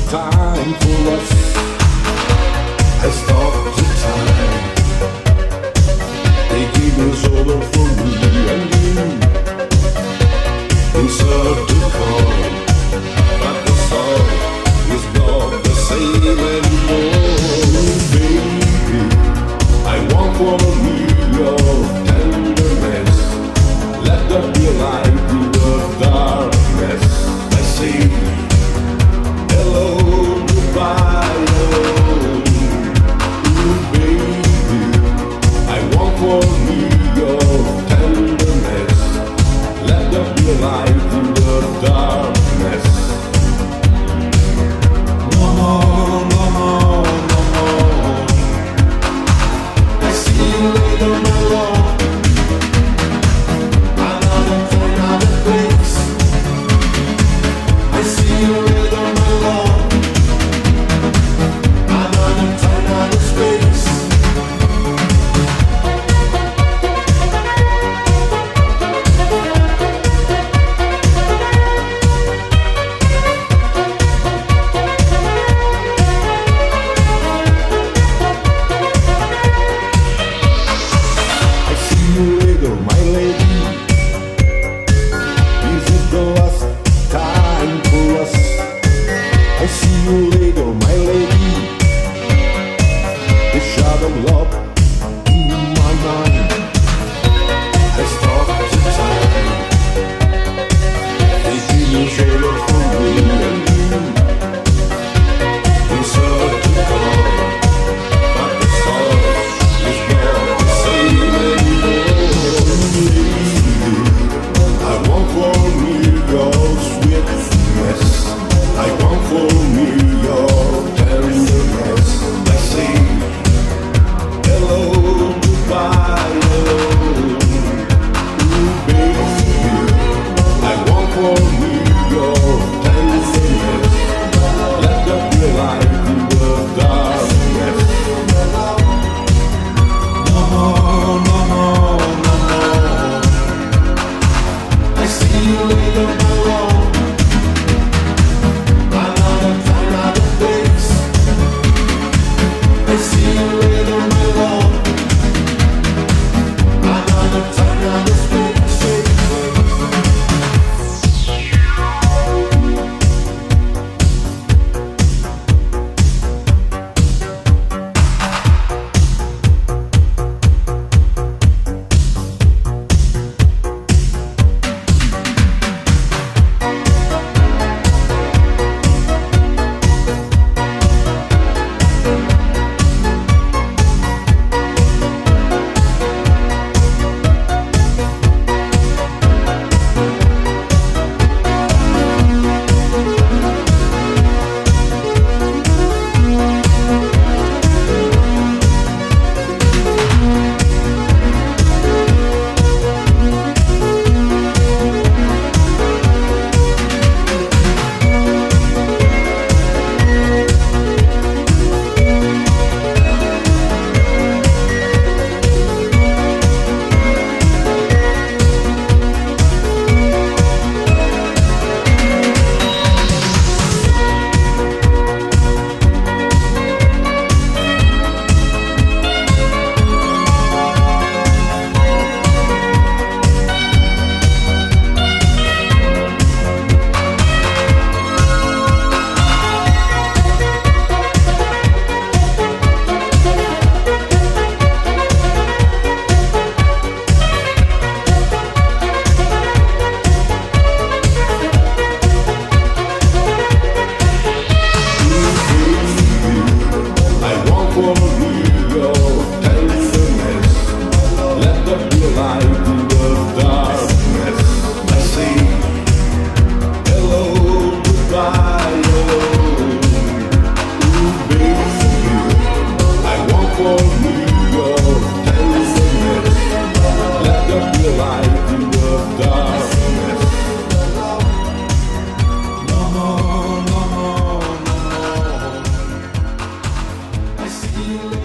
time for us. I stopped the time. They gave us over for me and you. Insert the coin, but the song is not the same anymore. Baby, I want for me your tenderness. Let there be a light in the darkness. I say hello, goodbye, ooh, baby, I want for me your tenderness. Let there be a light in the darkness. No more, no more, no more. I see you later, my love. Another time, another place. I see you later, my love. Another time, another space. I see you later, my lady. This is the last time for us. I see you later, my lady. The shadow of love in my mind. I stop the time. They give me shoulder for me and you. Insert the car, but the song is not the same anymore. I want for me your sweetness. I want for me your tenderness. I say hello, goodbye, ooh, baby. I want for me your tenderness. Let there be a light in the darkness. No more, no more, no more. I see you later, my love. Another time, another place. I see you later, my love. Another time, another space. I see you.